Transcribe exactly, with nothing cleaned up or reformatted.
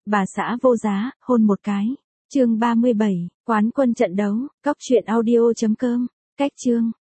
Bà xã vô giá, hôn một cái. Chương ba mươi bảy, Quán quân trận đấu, cóc truyện audio chấm com. Cách chương